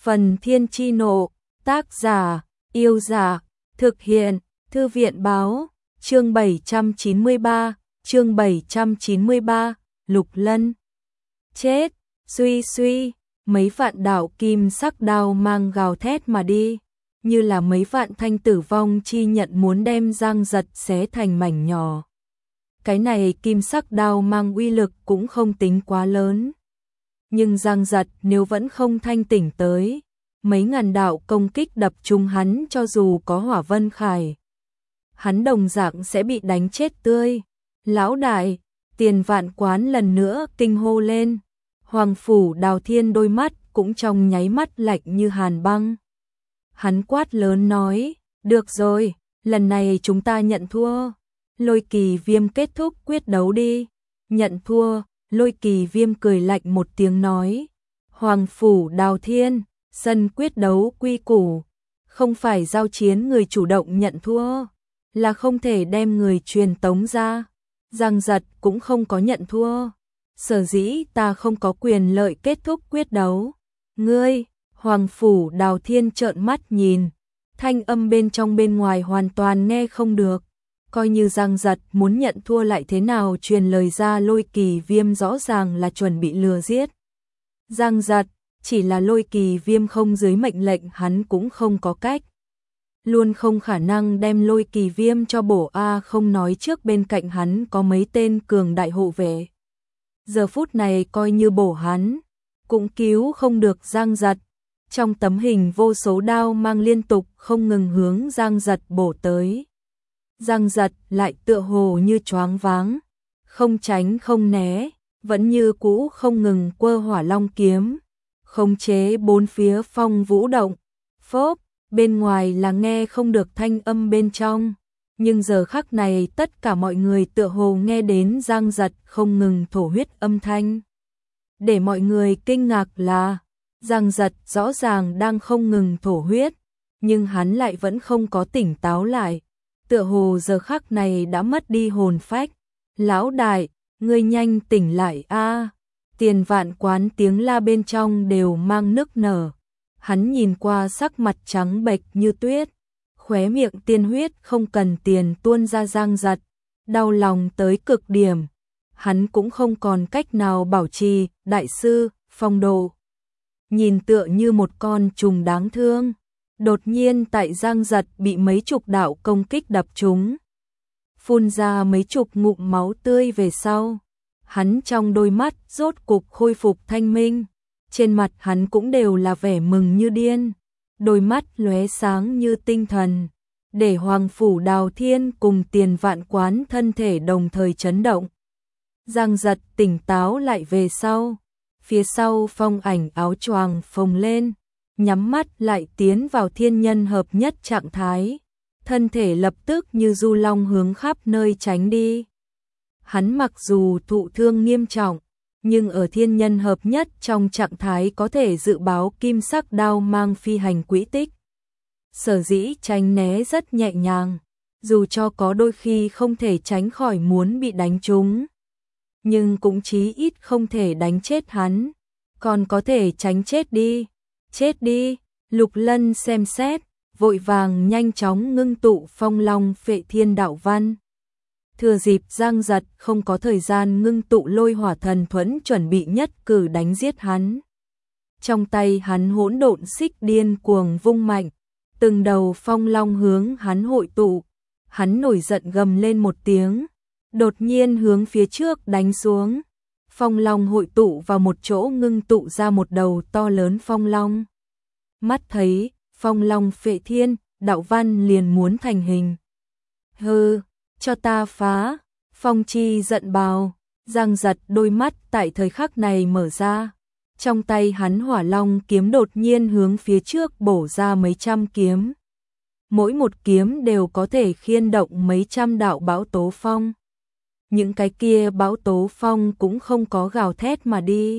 Phần Thiên Chi Nộ, tác giả, Yêu Giả, thực hiện, Thư viện Báo, chương 793, Lục Lân. Chết, suy suy, mấy vạn đạo kim sắc đao mang gào thét mà đi, như là mấy vạn thanh tử vong chi nhận muốn đem Giang Giật xé thành mảnh nhỏ. Cái này kim sắc đao mang uy lực cũng không tính quá lớn. Nhưng Giang Giật nếu vẫn không thanh tỉnh tới, mấy ngàn đạo công kích đập trúng hắn cho dù có hỏa vân khải, hắn đồng dạng sẽ bị đánh chết tươi. Lão đại, Tiền Vạn Quán lần nữa kinh hô lên. Hoàng Phủ Đào Thiên đôi mắt cũng trong nháy mắt lạnh như hàn băng. Hắn quát lớn nói, được rồi, lần này chúng ta nhận thua. Lôi Kỳ Viêm kết thúc quyết đấu đi. Nhận thua, Lôi Kỳ Viêm cười lạnh một tiếng nói. Hoàng Phủ Đào Thiên, sân quyết đấu quy củ, không phải giao chiến người chủ động nhận thua, là không thể đem người truyền tống ra. Giang Giật cũng không có nhận thua. Sở dĩ ta không có quyền lợi kết thúc quyết đấu. Ngươi, Hoàng Phủ Đào Thiên trợn mắt nhìn, thanh âm bên trong bên ngoài hoàn toàn nghe không được. Coi như Giang Giật muốn nhận thua lại thế nào truyền lời ra, Lôi Kỳ Viêm rõ ràng là chuẩn bị lừa giết Giang Giật, chỉ là Lôi Kỳ Viêm không dưới mệnh lệnh hắn cũng không có cách. Luôn không khả năng đem Lôi Kỳ Viêm cho bổ không nói trước bên cạnh hắn có mấy tên cường đại hộ vệ. Giờ phút này coi như bổ hắn, cũng cứu không được Giang Giật. Trong tấm hình vô số đao mang liên tục không ngừng hướng Giang Giật bổ tới. Giang Giật lại tựa hồ như choáng váng, không tránh không né, vẫn như cũ không ngừng quơ Hỏa Long kiếm, khống chế bốn phía phong vũ động. Phốp, bên ngoài là nghe không được thanh âm bên trong, nhưng giờ khắc này tất cả mọi người tựa hồ nghe đến Giang Giật không ngừng thổ huyết âm thanh. Để mọi người kinh ngạc là, Giang Giật rõ ràng đang không ngừng thổ huyết, nhưng hắn lại vẫn không có tỉnh táo lại, tựa hồ giờ khắc này đã mất đi hồn phách. Lão đại, ngươi nhanh tỉnh lại a! Tiền Vạn Quán tiếng la bên trong đều mang nức nở. Hắn nhìn qua sắc mặt trắng bệch như tuyết, khóe miệng tiên huyết không cần tiền tuôn ra. Giang Giật đau lòng tới cực điểm, hắn cũng không còn cách nào bảo trì đại sư phong độ, nhìn tựa như một con trùng đáng thương. Đột nhiên tại Giang Giật bị mấy chục đạo công kích đập trúng, phun ra mấy chục ngụm máu tươi về sau, hắn trong đôi mắt rốt cục khôi phục thanh minh, trên mặt hắn cũng đều là vẻ mừng như điên, đôi mắt lóe sáng như tinh thần, để Hoàng Phủ Đào Thiên cùng Tiền Vạn Quán thân thể đồng thời chấn động. Giang Giật tỉnh táo lại về sau, phía sau phong ảnh áo choàng phồng lên, nhắm mắt lại tiến vào thiên nhân hợp nhất trạng thái, thân thể lập tức như du long hướng khắp nơi tránh đi. Hắn mặc dù thụ thương nghiêm trọng, nhưng ở thiên nhân hợp nhất trong trạng thái có thể dự báo kim sắc đao mang phi hành quỹ tích. Sở dĩ tránh né rất nhẹ nhàng, dù cho có đôi khi không thể tránh khỏi muốn bị đánh trúng, nhưng cũng chí ít không thể đánh chết hắn, còn có thể tránh chết đi. Chết đi. Lục Lân xem xét, vội vàng nhanh chóng ngưng tụ Phong Long Phệ Thiên đạo văn. Thừa dịp Giang Giật không có thời gian ngưng tụ Lôi Hỏa Thần Thuẫn chuẩn bị nhất cử đánh giết hắn. Trong tay hắn hỗn độn xích điên cuồng vung mạnh, từng đầu phong long hướng hắn hội tụ. Hắn nổi giận gầm lên một tiếng, đột nhiên hướng phía trước đánh xuống. Phong long hội tụ vào một chỗ, ngưng tụ ra một đầu to lớn phong long. Mắt thấy Phong Long Phệ Thiên đạo văn liền muốn thành hình. Hừ, cho ta phá! Phong Chi giận bào. Giang Giật đôi mắt tại thời khắc này mở ra, trong tay hắn Hỏa Long kiếm đột nhiên hướng phía trước bổ ra mấy trăm kiếm. Mỗi một kiếm đều có thể khiên động mấy trăm đạo bão tố phong. Những cái kia bão tố phong cũng không có gào thét mà đi,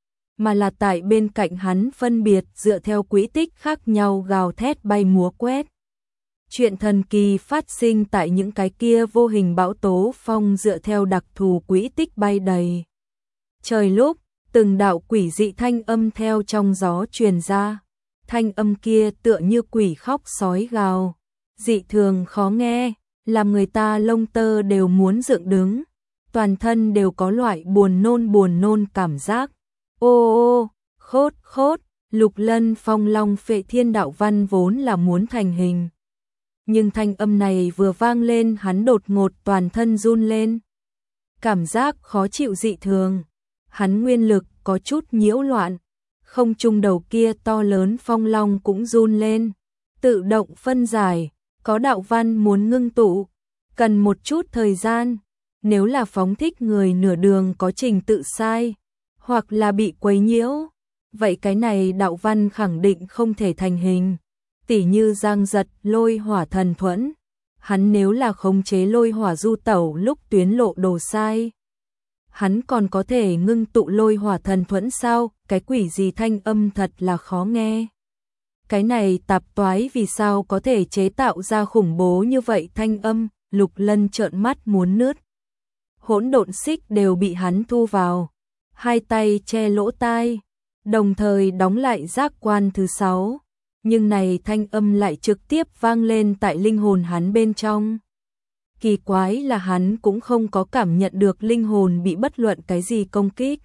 mà là tại bên cạnh hắn phân biệt dựa theo quỹ tích khác nhau gào thét bay múa quét. Chuyện thần kỳ phát sinh tại những cái kia vô hình bão tố phong dựa theo đặc thù quỹ tích bay đầy trời lúc, từng đạo quỷ dị thanh âm theo trong gió truyền ra. thanh âm kia tựa như quỷ khóc sói gào, dị thường khó nghe, làm người ta lông tơ đều muốn dựng đứng, toàn thân đều có loại buồn nôn cảm giác. Ô ô, khốt khốt, Lục Lân Phong Long Phệ Thiên đạo văn vốn là muốn thành hình. Nhưng thanh âm này vừa vang lên hắn đột ngột toàn thân run lên. Cảm giác khó chịu dị thường, hắn nguyên lực có chút nhiễu loạn, không trung đầu kia to lớn phong long cũng run lên, tự động phân giải, có đạo văn muốn ngưng tụ, cần một chút thời gian, nếu là phóng thích người nửa đường có trình tự sai, hoặc là bị quấy nhiễu, vậy cái này đạo văn khẳng định không thể thành hình. Tỉ như Giang Giật lôi hỏa thần thuẫn, hắn nếu là khống chế lôi hỏa du tẩu lúc tuyến lộ đồ sai, hắn còn có thể ngưng tụ lôi hỏa thần thuẫn sao? Cái quỷ gì thanh âm thật là khó nghe. Cái này tạp toái vì sao có thể chế tạo ra khủng bố như vậy thanh âm? Lục Lân trợn mắt muốn nứt. Hỗn độn xích đều bị hắn thu vào, hai tay che lỗ tai, đồng thời đóng lại giác quan thứ 6. Nhưng này thanh âm lại trực tiếp vang lên tại linh hồn hắn bên trong. Kỳ quái là hắn cũng không có cảm nhận được linh hồn bị bất luận cái gì công kích.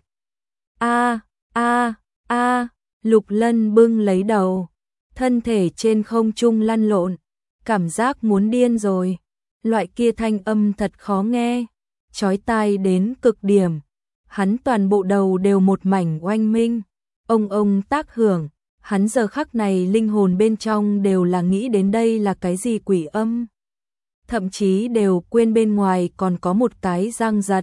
Lục Lân bưng lấy đầu, thân thể trên không trung lăn lộn, cảm giác muốn điên rồi. Loại kia thanh âm thật khó nghe, chói tai đến cực điểm. Hắn toàn bộ đầu đều một mảnh oanh minh, ông tác hưởng. Hắn giờ khắc này linh hồn bên trong đều là nghĩ đến đây là cái gì quỷ âm. Thậm chí đều quên bên ngoài còn có một cái Giang Giật.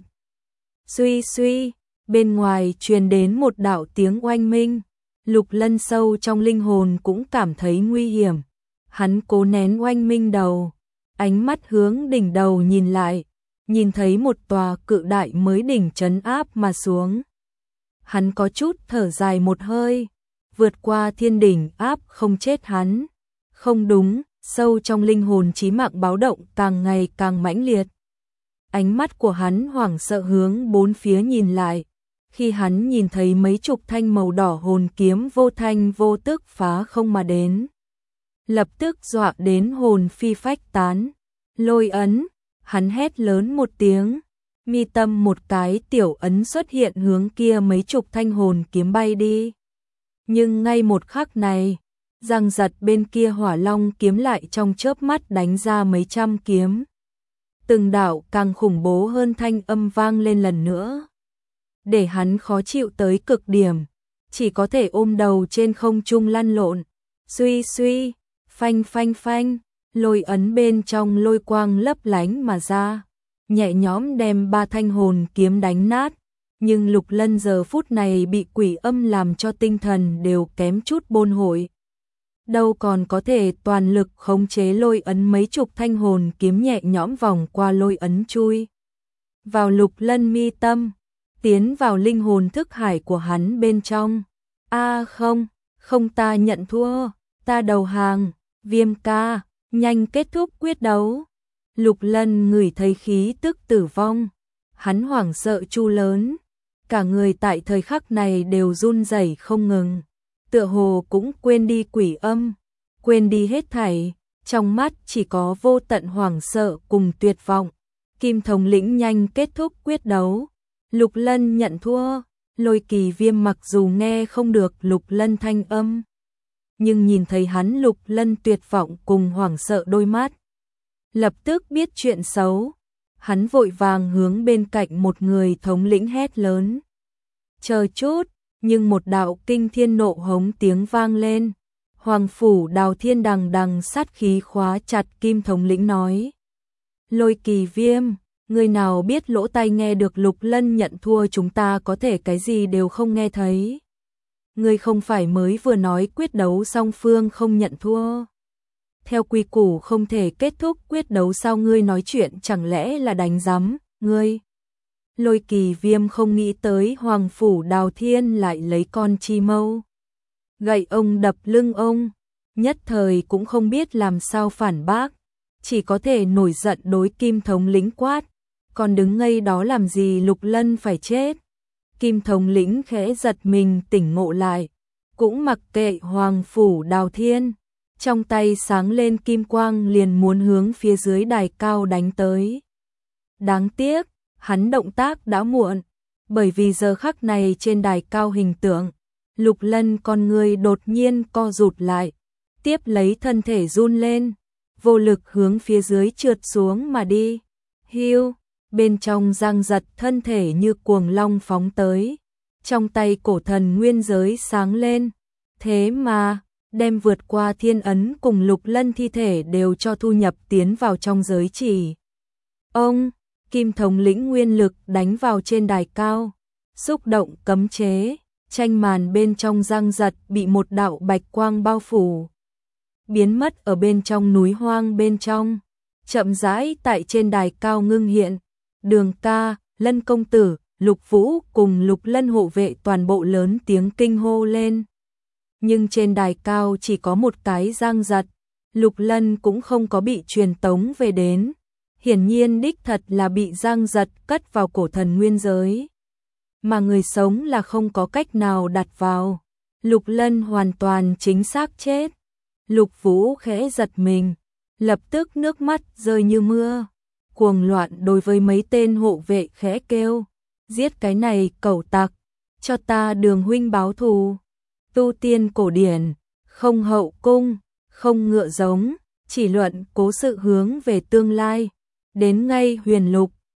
Suy suy, bên ngoài truyền đến một đạo tiếng oanh minh. Lục Lân sâu trong linh hồn cũng cảm thấy nguy hiểm. Hắn cố nén oanh minh đầu, ánh mắt hướng đỉnh đầu nhìn lại, nhìn thấy một tòa cự đại mới đỉnh trấn áp mà xuống. Hắn có chút thở dài một hơi. Vượt qua thiên đỉnh áp không chết hắn. Không đúng, sâu trong linh hồn chí mạng báo động càng ngày càng mãnh liệt. Ánh mắt của hắn hoảng sợ hướng bốn phía nhìn lại. Khi hắn nhìn thấy mấy chục thanh màu đỏ hồn kiếm vô thanh vô tức phá không mà đến. Lập tức dọa đến hồn phi phách tán. Lôi ấn, hắn hét lớn một tiếng. Mi tâm một cái tiểu ấn xuất hiện hướng kia mấy chục thanh hồn kiếm bay đi. Nhưng ngay một khắc này, Giang Giật bên kia hỏa long kiếm lại trong chớp mắt đánh ra mấy trăm kiếm. Từng đạo càng khủng bố hơn thanh âm vang lên lần nữa. Để hắn khó chịu tới cực điểm, chỉ có thể ôm đầu trên không trung lăn lộn. Suy suy, phanh phanh phanh, lôi ấn bên trong lôi quang lấp lánh mà ra, nhẹ nhõm đem ba thanh hồn kiếm đánh nát. Nhưng Lục Lân giờ phút này bị quỷ âm làm cho tinh thần đều kém chút bôn hội. Đâu còn có thể toàn lực khống chế lôi ấn mấy chục thanh hồn kiếm nhẹ nhõm vòng qua lôi ấn chui vào Lục Lân mi tâm, tiến vào linh hồn thức hải của hắn bên trong. Không ta nhận thua, ta đầu hàng, Viêm ca, nhanh kết thúc quyết đấu. Lục Lân ngửi thấy khí tức tử vong, hắn hoảng sợ chu lớn. Cả người tại thời khắc này đều run rẩy không ngừng, tựa hồ cũng quên đi quỷ âm, quên đi hết thảy, trong mắt chỉ có vô tận hoảng sợ cùng tuyệt vọng. Kim thống lĩnh nhanh kết thúc quyết đấu, Lục Lân nhận thua. Lôi Kỳ Viêm mặc dù nghe không được Lục Lân thanh âm, nhưng nhìn thấy hắn Lục Lân tuyệt vọng cùng hoảng sợ đôi mắt, lập tức biết chuyện xấu. Hắn vội vàng hướng bên cạnh một người thống lĩnh hét lớn. Chờ chút, nhưng một đạo kinh thiên nộ hống tiếng vang lên. Hoàng phủ Đào Thiên đằng đằng sát khí khóa chặt Kim thống lĩnh nói. Lôi Kỳ Viêm, người nào biết lỗ tai nghe được Lục Lân nhận thua chúng ta có thể cái gì đều không nghe thấy. Ngươi không phải mới vừa nói quyết đấu song phương không nhận thua. Theo quy củ không thể kết thúc quyết đấu sao ngươi nói chuyện chẳng lẽ là đánh giám, ngươi. Lôi Kỳ Viêm không nghĩ tới Hoàng phủ Đào Thiên lại lấy con chi mâu gậy ông đập lưng ông, nhất thời cũng không biết làm sao phản bác, chỉ có thể nổi giận đối Kim thống lĩnh quát, còn đứng ngây đó làm gì, Lục Lân phải chết. Kim thống lĩnh khẽ giật mình tỉnh ngộ lại, cũng mặc kệ Hoàng Phủ Đào Thiên, trong tay sáng lên kim quang liền muốn hướng phía dưới đài cao đánh tới. Đáng tiếc, hắn động tác đã muộn, bởi vì giờ khắc này trên đài cao hình tượng, Lục Lân con người đột nhiên co rụt lại, tiếp lấy thân thể run lên, vô lực hướng phía dưới trượt xuống mà đi. Hiu, bên trong Giang Giật thân thể như cuồng long phóng tới, trong tay cổ thần nguyên giới sáng lên, thế mà đem vượt qua thiên ấn cùng Lục Lân thi thể đều cho thu nhập tiến vào trong giới chỉ. Ông, Kim thống lĩnh nguyên lực đánh vào trên đài cao, xúc động cấm chế, tranh màn bên trong Giang Giật bị một đạo bạch quang bao phủ, biến mất ở bên trong núi hoang bên trong, chậm rãi tại trên đài cao ngưng hiện. Đường ca, Lân công tử, Lục Vũ cùng Lục Lân hộ vệ toàn bộ lớn tiếng kinh hô lên. Nhưng trên đài cao chỉ có một cái Giang Giật, Lục Lân cũng không có bị truyền tống về đến. Hiển nhiên đích thật là bị Giang Giật cất vào cổ thần nguyên giới, mà người sống là không có cách nào đặt vào. Lục Lân hoàn toàn chính xác chết. Lục Vũ khẽ giật mình, lập tức nước mắt rơi như mưa, cuồng loạn đối với mấy tên hộ vệ khẽ kêu, giết cái này cẩu tặc, cho ta Đường huynh báo thù. Tu tiên cổ điển, không hậu cung, không ngựa giống, chỉ luận cố sự hướng về tương lai. Đến ngay huyền lục,